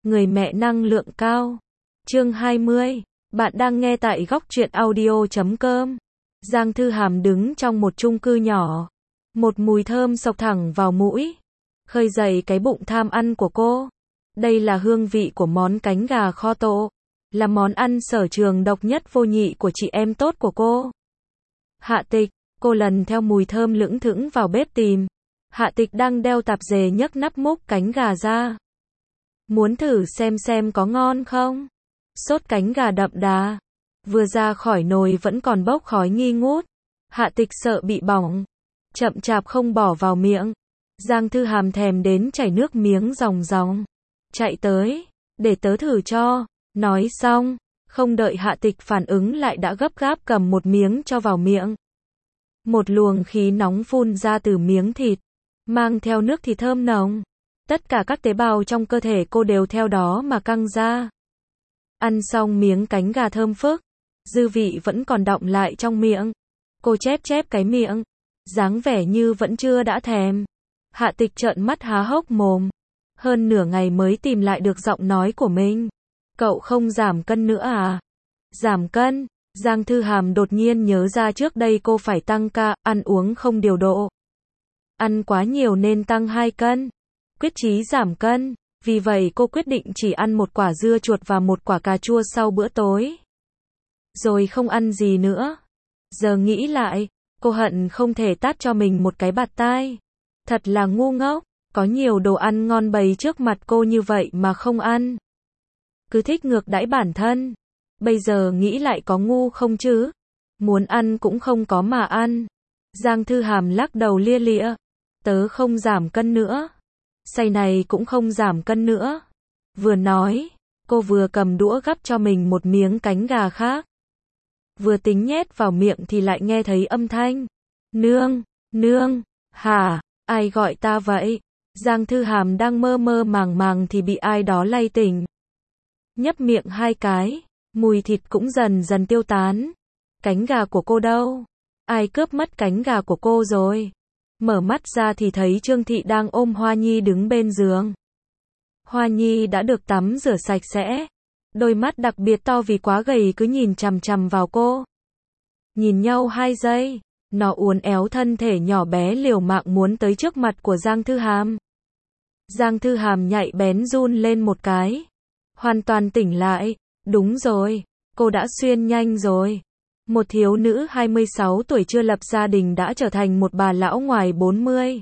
Người mẹ năng lượng cao. Chương 20. Bạn đang nghe tại góc truyện audio.com. Giang Thư Hàm đứng trong một chung cư nhỏ. Một mùi thơm xộc thẳng vào mũi, khơi dậy cái bụng tham ăn của cô. Đây là hương vị của món cánh gà kho tộ, là món ăn sở trường độc nhất vô nhị của chị em tốt của cô. Hạ Tịch, cô lần theo mùi thơm lững thững vào bếp tìm. Hạ Tịch đang đeo tạp dề nhấc nắp múc cánh gà ra. Muốn thử xem có ngon không? Sốt cánh gà đậm đà, vừa ra khỏi nồi vẫn còn bốc khói nghi ngút. Hạ Tịch sợ bị bỏng, chậm chạp không bỏ vào miệng. Giang Thư Hàm thèm đến chảy nước miếng ròng ròng, chạy tới, để tớ thử cho. Nói xong, không đợi Hạ Tịch phản ứng lại đã gấp gáp cầm một miếng cho vào miệng. Một luồng khí nóng phun ra từ miếng thịt, mang theo nước thịt thơm nồng. Tất cả các tế bào trong cơ thể cô đều theo đó mà căng ra. Ăn xong miếng cánh gà thơm phức, dư vị vẫn còn đọng lại trong miệng. Cô chép cái miệng, dáng vẻ như vẫn chưa đã thèm. Hạ Tịch trợn mắt há hốc mồm. Hơn nửa ngày mới tìm lại được giọng nói của mình. Cậu không giảm cân nữa à? Giảm cân? Giang Thư Hàm đột nhiên nhớ ra trước đây cô phải tăng ca, ăn uống không điều độ. Ăn quá nhiều nên tăng 2 cân. Quyết chí giảm cân. Vì vậy cô quyết định chỉ ăn một quả dưa chuột và một quả cà chua sau bữa tối. Rồi không ăn gì nữa. Giờ nghĩ lại, cô hận không thể tát cho mình một cái bạt tai. Thật là ngu ngốc, có nhiều đồ ăn ngon bày trước mặt cô như vậy mà không ăn. Cứ thích ngược đãi bản thân. Bây giờ nghĩ lại có ngu không chứ? Muốn ăn cũng không có mà ăn. Giang Thư Hàm lắc đầu lia lịa. Tớ không giảm cân nữa. Say này cũng không giảm cân nữa. Vừa nói, cô vừa cầm đũa gắp cho mình một miếng cánh gà khác. Vừa tính nhét vào miệng thì lại nghe thấy âm thanh. Nương, hả, ai gọi ta vậy? Giang Thư Hàm đang mơ màng thì bị ai đó lay tỉnh. Nhấp miệng 2 cái, mùi thịt cũng dần dần tiêu tán. Cánh gà của cô đâu? Ai cướp mất cánh gà của cô rồi? Mở mắt ra thì thấy Trương Thị đang ôm Hoa Nhi đứng bên giường. Hoa Nhi đã được tắm rửa sạch sẽ. Đôi mắt đặc biệt to vì quá gầy cứ nhìn chằm chằm vào cô. Nhìn nhau 2 giây, nó uốn éo thân thể nhỏ bé liều mạng muốn tới trước mặt của Giang Thư Hàm. Giang Thư Hàm nhạy bén run lên một cái. Hoàn toàn tỉnh lại. Đúng rồi, cô đã xuyên nhanh rồi. Một thiếu nữ 26 tuổi chưa lập gia đình đã trở thành một bà lão ngoài 40.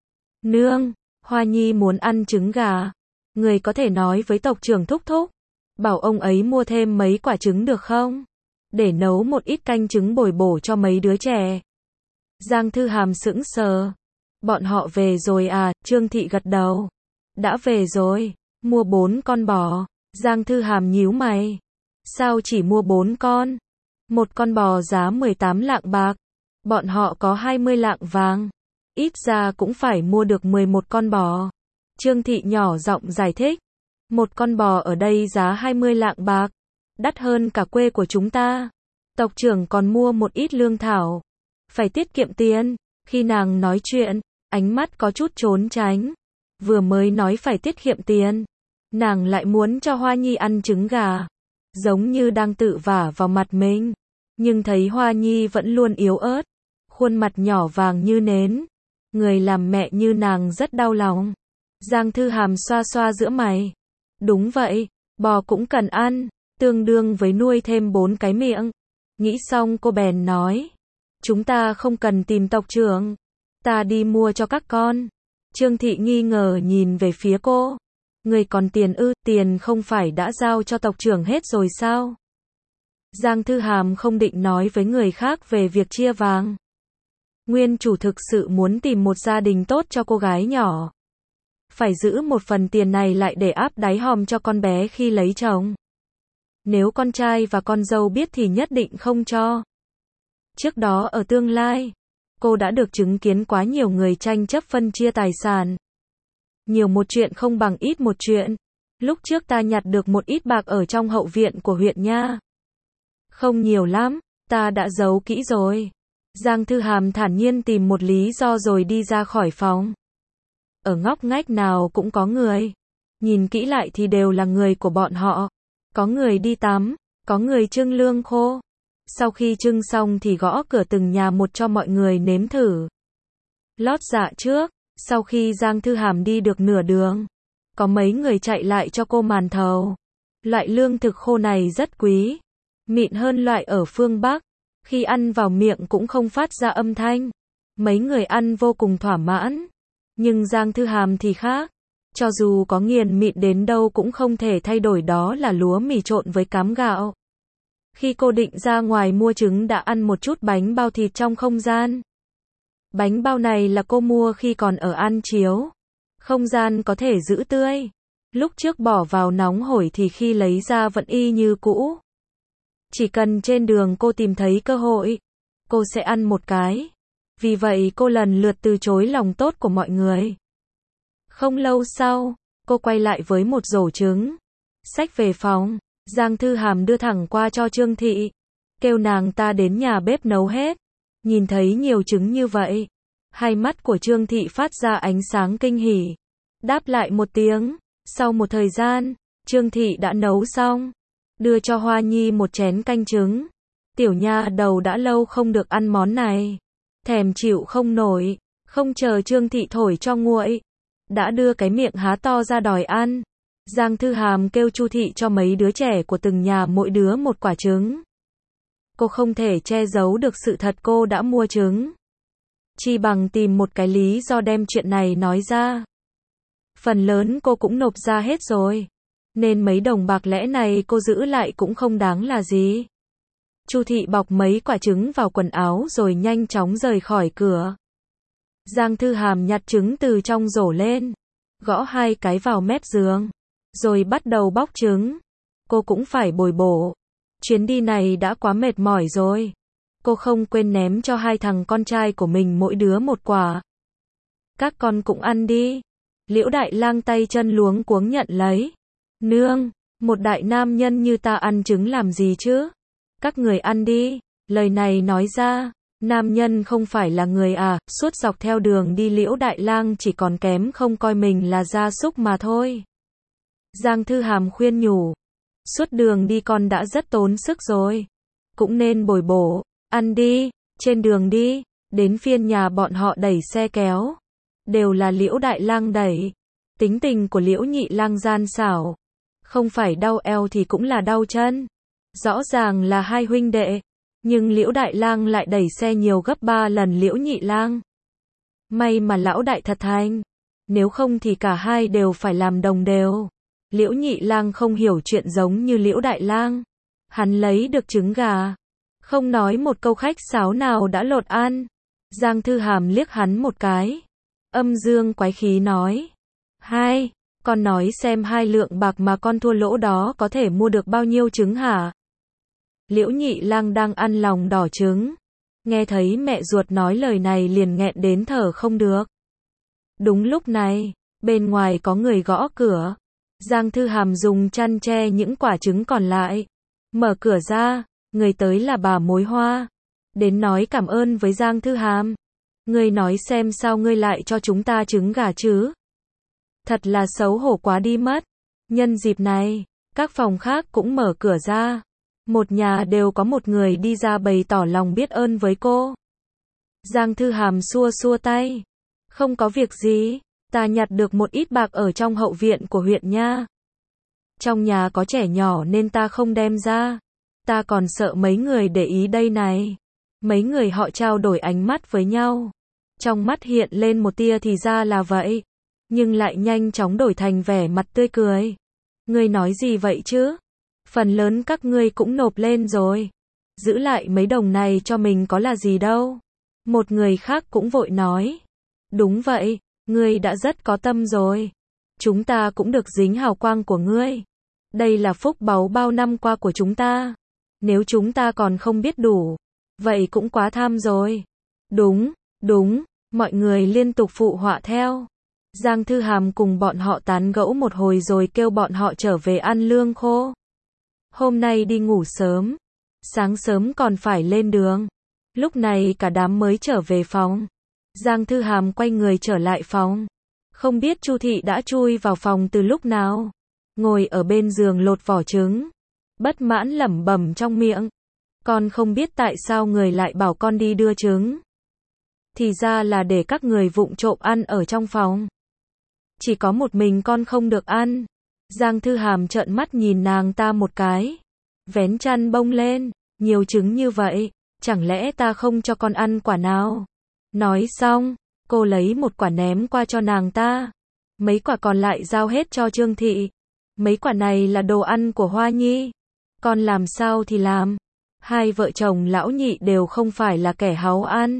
Nương, Hoa Nhi muốn ăn trứng gà. Người có thể nói với tộc trưởng thúc, bảo ông ấy mua thêm mấy quả trứng được không? Để nấu một ít canh trứng bồi bổ cho mấy đứa trẻ. Giang Thư Hàm sững sờ. Bọn họ về rồi à? Trương Thị gật đầu. Đã về rồi. Mua 4 con bò. Giang Thư Hàm nhíu mày. Sao chỉ mua 4 con? Một con bò giá 18 lạng bạc. Bọn họ có 20 lạng vàng. Ít ra cũng phải mua được 11 con bò. Trương Thị nhỏ giọng giải thích. Một con bò ở đây giá 20 lạng bạc. Đắt hơn cả quê của chúng ta. Tộc trưởng còn mua một ít lương thảo. Phải tiết kiệm tiền. Khi nàng nói chuyện, ánh mắt có chút trốn tránh. Vừa mới nói phải tiết kiệm tiền, nàng lại muốn cho Hoa Nhi ăn trứng gà. Giống như đang tự vả vào mặt mình. Nhưng thấy Hoa Nhi vẫn luôn yếu ớt. Khuôn mặt nhỏ vàng như nến. Người làm mẹ như nàng rất đau lòng. Giang Thư Hàm xoa xoa giữa mày. Đúng vậy, bò cũng cần ăn. Tương đương với nuôi thêm 4 cái miệng. Nghĩ xong cô bèn nói. Chúng ta không cần tìm tộc trưởng. Ta đi mua cho các con. Trương Thị nghi ngờ nhìn về phía cô. Người còn tiền ư? Tiền không phải đã giao cho tộc trưởng hết rồi sao? Giang Thư Hàm không định nói với người khác về việc chia vàng. Nguyên chủ thực sự muốn tìm một gia đình tốt cho cô gái nhỏ. Phải giữ một phần tiền này lại để áp đáy hòm cho con bé khi lấy chồng. Nếu con trai và con dâu biết thì nhất định không cho. Trước đó ở tương lai, cô đã được chứng kiến quá nhiều người tranh chấp phân chia tài sản. Nhiều một chuyện không bằng ít một chuyện. Lúc trước ta nhặt được một ít bạc ở trong hậu viện của huyện nha. Không nhiều lắm, ta đã giấu kỹ rồi. Giang Thư Hàm thản nhiên tìm một lý do rồi đi ra khỏi phòng. Ở ngóc ngách nào cũng có người. Nhìn kỹ lại thì đều là người của bọn họ. Có người đi tắm, có người trưng lương khô. Sau khi trưng xong thì gõ cửa từng nhà một cho mọi người nếm thử. Lót dạ trước, sau khi Giang Thư Hàm đi được nửa đường, có mấy người chạy lại cho cô màn thầu. Loại lương thực khô này rất quý, mịn hơn loại ở phương Bắc, khi ăn vào miệng cũng không phát ra âm thanh. Mấy người ăn vô cùng thỏa mãn, nhưng Giang Thư Hàm thì khác. Cho dù có nghiền mịn đến đâu cũng không thể thay đổi đó là lúa mì trộn với cám gạo. Khi cô định ra ngoài mua trứng đã ăn một chút bánh bao thịt trong không gian. Bánh bao này là cô mua khi còn ở An Chiếu. Không gian có thể giữ tươi. Lúc trước bỏ vào nóng hổi thì khi lấy ra vẫn y như cũ. Chỉ cần trên đường cô tìm thấy cơ hội, cô sẽ ăn một cái. Vì vậy cô lần lượt từ chối lòng tốt của mọi người. Không lâu sau, cô quay lại với một rổ trứng. Xách về phòng, Giang Thư Hàm đưa thẳng qua cho Trương Thị. Kêu nàng ta đến nhà bếp nấu hết. Nhìn thấy nhiều trứng như vậy, hai mắt của Trương Thị phát ra ánh sáng kinh hỉ. Đáp lại một tiếng, sau một thời gian, Trương Thị đã nấu xong. Đưa cho Hoa Nhi một chén canh trứng. Tiểu nha đầu đã lâu không được ăn món này. Thèm chịu không nổi, không chờ Trương Thị thổi cho nguội. Đã đưa cái miệng há to ra đòi ăn. Giang Thư Hàm kêu Chu Thị cho mấy đứa trẻ của từng nhà mỗi đứa một quả trứng. Cô không thể che giấu được sự thật cô đã mua trứng. Chi bằng tìm một cái lý do đem chuyện này nói ra. Phần lớn cô cũng nộp ra hết rồi. Nên mấy đồng bạc lẻ này cô giữ lại cũng không đáng là gì. Chu Thị bọc mấy quả trứng vào quần áo rồi nhanh chóng rời khỏi cửa. Giang Thư Hàm nhặt trứng từ trong rổ lên, gõ hai cái vào mép giường, rồi bắt đầu bóc trứng. Cô cũng phải bồi bổ. Chuyến đi này đã quá mệt mỏi rồi. Cô không quên ném cho hai thằng con trai của mình mỗi đứa một quả. Các con cũng ăn đi. Liễu Đại Lang tay chân luống cuống nhận lấy. Nương, một đại nam nhân như ta ăn trứng làm gì chứ? Các người ăn đi. Lời này nói ra, nam nhân không phải là người à, suốt dọc theo đường đi Liễu Đại Lang chỉ còn kém không coi mình là gia súc mà thôi. Giang Thư Hàm khuyên nhủ, suốt đường đi con đã rất tốn sức rồi, cũng nên bồi bổ, ăn đi, trên đường đi, đến phiên nhà bọn họ đẩy xe kéo, đều là Liễu Đại Lang đẩy. Tính tình của Liễu Nhị Lang gian xảo, không phải đau eo thì cũng là đau chân. Rõ ràng là hai huynh đệ, nhưng Liễu Đại Lang lại đẩy xe nhiều gấp 3 lần Liễu Nhị Lang. May mà lão đại thật thành, nếu không thì cả hai đều phải làm đồng đều. Liễu Nhị Lang không hiểu chuyện giống như Liễu Đại Lang. Hắn lấy được trứng gà, không nói một câu khách sáo nào đã lột ăn. Giang Thư Hàm liếc hắn một cái, âm dương quái khí nói, hai, con nói xem 2 lượng bạc mà con thua lỗ đó có thể mua được bao nhiêu trứng hả? Liễu Nhị Lang đang ăn lòng đỏ trứng, nghe thấy mẹ ruột nói lời này liền nghẹn đến thở không được. Đúng lúc này, bên ngoài có người gõ cửa. Giang Thư Hàm dùng chăn che những quả trứng còn lại. Mở cửa ra, người tới là bà Mối Hoa. Đến nói cảm ơn với Giang Thư Hàm. Ngươi nói xem sao ngươi lại cho chúng ta trứng gà chứ? Thật là xấu hổ quá đi mất. Nhân dịp này, các phòng khác cũng mở cửa ra. Một nhà đều có một người đi ra bày tỏ lòng biết ơn với cô. Giang Thư Hàm xua xua tay. Không có việc gì, ta nhặt được một ít bạc ở trong hậu viện của huyện nha. Trong nhà có trẻ nhỏ nên ta không đem ra. Ta còn sợ mấy người để ý đây này. Mấy người họ trao đổi ánh mắt với nhau. Trong mắt hiện lên một tia thì ra là vậy. Nhưng lại nhanh chóng đổi thành vẻ mặt tươi cười. Ngươi nói gì vậy chứ? Phần lớn các ngươi cũng nộp lên rồi. Giữ lại mấy đồng này cho mình có là gì đâu. Một người khác cũng vội nói. Đúng vậy, ngươi đã rất có tâm rồi. Chúng ta cũng được dính hào quang của ngươi. Đây là phúc báu bao năm qua của chúng ta. Nếu chúng ta còn không biết đủ, vậy cũng quá tham rồi. Đúng, đúng, mọi người liên tục phụ họa theo. Giang Thư Hàm cùng bọn họ tán gẫu một hồi rồi kêu bọn họ trở về ăn lương khô. Hôm nay đi ngủ sớm, sáng sớm còn phải lên đường. Lúc này cả đám mới trở về phòng. Giang Thư Hàm quay người trở lại phòng. Không biết Chu thị đã chui vào phòng từ lúc nào. Ngồi ở bên giường lột vỏ trứng. Bất mãn lẩm bẩm trong miệng. Con không biết tại sao người lại bảo con đi đưa trứng. Thì ra là để các người vụng trộm ăn ở trong phòng. Chỉ có một mình con không được ăn. Giang Thư Hàm trợn mắt nhìn nàng ta một cái. Vén chăn bông lên. Nhiều trứng như vậy. Chẳng lẽ ta không cho con ăn quả nào? Nói xong, cô lấy một quả ném qua cho nàng ta. Mấy quả còn lại giao hết cho Trương thị. Mấy quả này là đồ ăn của Hoa Nhi. Con làm sao thì làm. Hai vợ chồng lão nhị đều không phải là kẻ háu ăn.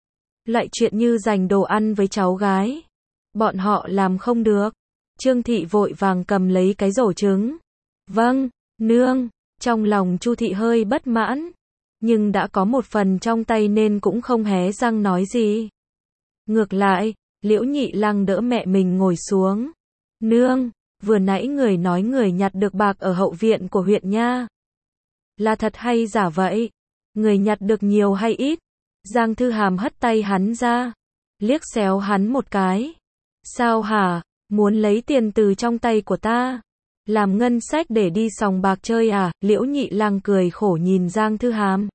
Loại chuyện như giành đồ ăn với cháu gái. Bọn họ làm không được. Trương thị vội vàng cầm lấy cái rổ trứng. Vâng, nương. Trong lòng Chu thị hơi bất mãn. Nhưng đã có một phần trong tay nên cũng không hé răng nói gì. Ngược lại, Liễu Nhị Lăng đỡ mẹ mình ngồi xuống. Nương, vừa nãy người nói người nhặt được bạc ở hậu viện của huyện nha. Là thật hay giả vậy? Người nhặt được nhiều hay ít? Giang Thư Hàm hất tay hắn ra. Liếc xéo hắn một cái. Sao hả? Muốn lấy tiền từ trong tay của ta? Làm ngân sách để đi sòng bạc chơi à? Liễu Nhị Lăng cười khổ nhìn Giang Thư Hàm.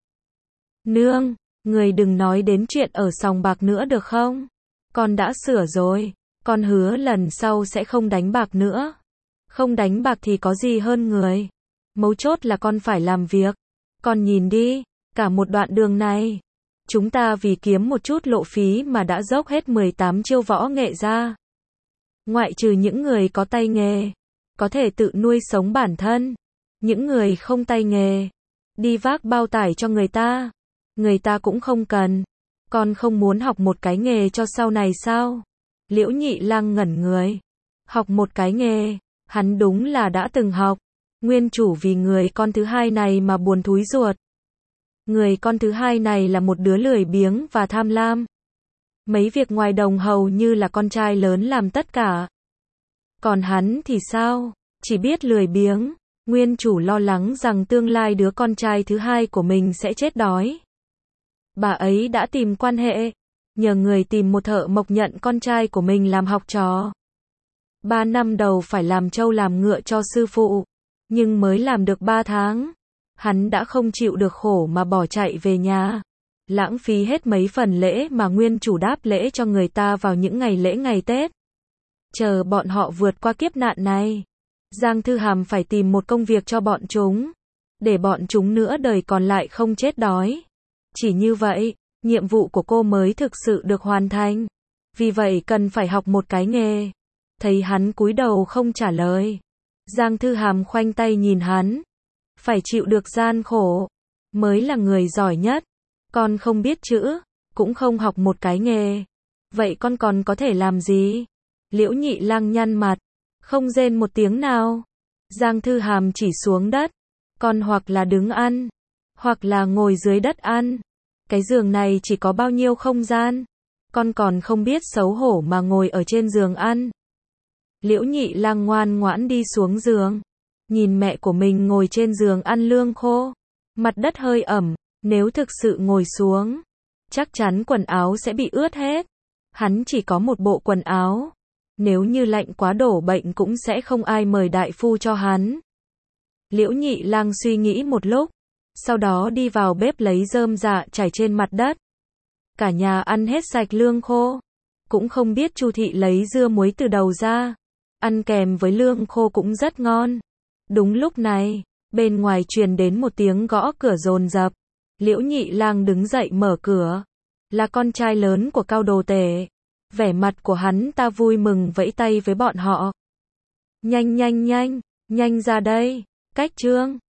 Nương, người đừng nói đến chuyện ở sòng bạc nữa được không? Con đã sửa rồi. Con hứa lần sau sẽ không đánh bạc nữa. Không đánh bạc thì có gì hơn người. Mấu chốt là con phải làm việc. Con nhìn đi, cả một đoạn đường này. Chúng ta vì kiếm một chút lộ phí mà đã dốc hết 18 chiêu võ nghệ ra. Ngoại trừ những người có tay nghề, có thể tự nuôi sống bản thân. Những người không tay nghề, đi vác bao tải cho người ta cũng không cần. Con không muốn học một cái nghề cho sau này sao? Liễu Nhị Lăng ngẩn người. Học một cái nghề, hắn đúng là đã từng học. Nguyên chủ vì người con thứ hai này mà buồn thúi ruột. Người con thứ hai này là một đứa lười biếng và tham lam. Mấy việc ngoài đồng hầu như là con trai lớn làm tất cả. Còn hắn thì sao? Chỉ biết lười biếng. Nguyên chủ lo lắng rằng tương lai đứa con trai thứ hai của mình sẽ chết đói. Bà ấy đã tìm quan hệ, nhờ người tìm một thợ mộc nhận con trai của mình làm học trò. 3 năm đầu phải làm trâu làm ngựa cho sư phụ, nhưng mới làm được 3 tháng. Hắn đã không chịu được khổ mà bỏ chạy về nhà. Lãng phí hết mấy phần lễ mà nguyên chủ đáp lễ cho người ta vào những ngày lễ ngày Tết. Chờ bọn họ vượt qua kiếp nạn này, Giang Thư Hàm phải tìm một công việc cho bọn chúng, để bọn chúng nửa đời còn lại không chết đói. Chỉ như vậy, nhiệm vụ của cô mới thực sự được hoàn thành. Vì vậy cần phải học một cái nghề. Thấy hắn cúi đầu không trả lời, Giang Thư Hàm khoanh tay nhìn hắn. Phải chịu được gian khổ, mới là người giỏi nhất. Con không biết chữ, cũng không học một cái nghề. Vậy con còn có thể làm gì? Liễu Nhị Lăng nhăn mặt, không rên một tiếng nào. Giang Thư Hàm chỉ xuống đất. Con hoặc là đứng ăn, hoặc là ngồi dưới đất ăn. Cái giường này chỉ có bao nhiêu không gian. Con còn không biết xấu hổ mà ngồi ở trên giường ăn. Liễu Nhị Lăng ngoan ngoãn đi xuống giường. Nhìn mẹ của mình ngồi trên giường ăn lương khô. Mặt đất hơi ẩm, nếu thực sự ngồi xuống, chắc chắn quần áo sẽ bị ướt hết. Hắn chỉ có một bộ quần áo. Nếu như lạnh quá đổ bệnh cũng sẽ không ai mời đại phu cho hắn. Liễu Nhị Lăng suy nghĩ một lúc, sau đó đi vào bếp lấy rơm rạ trải trên mặt đất. Cả nhà ăn hết sạch lương khô. Cũng không biết Chu thị lấy dưa muối từ đầu ra. Ăn kèm với lương khô cũng rất ngon. Đúng lúc này, bên ngoài truyền đến một tiếng gõ cửa dồn dập. Liễu Nhị Lang đứng dậy mở cửa. Là con trai lớn của Cao Đồ Tể. Vẻ mặt của hắn ta vui mừng vẫy tay với bọn họ. Nhanh nhanh nhanh, nhanh ra đây. Cách Trương,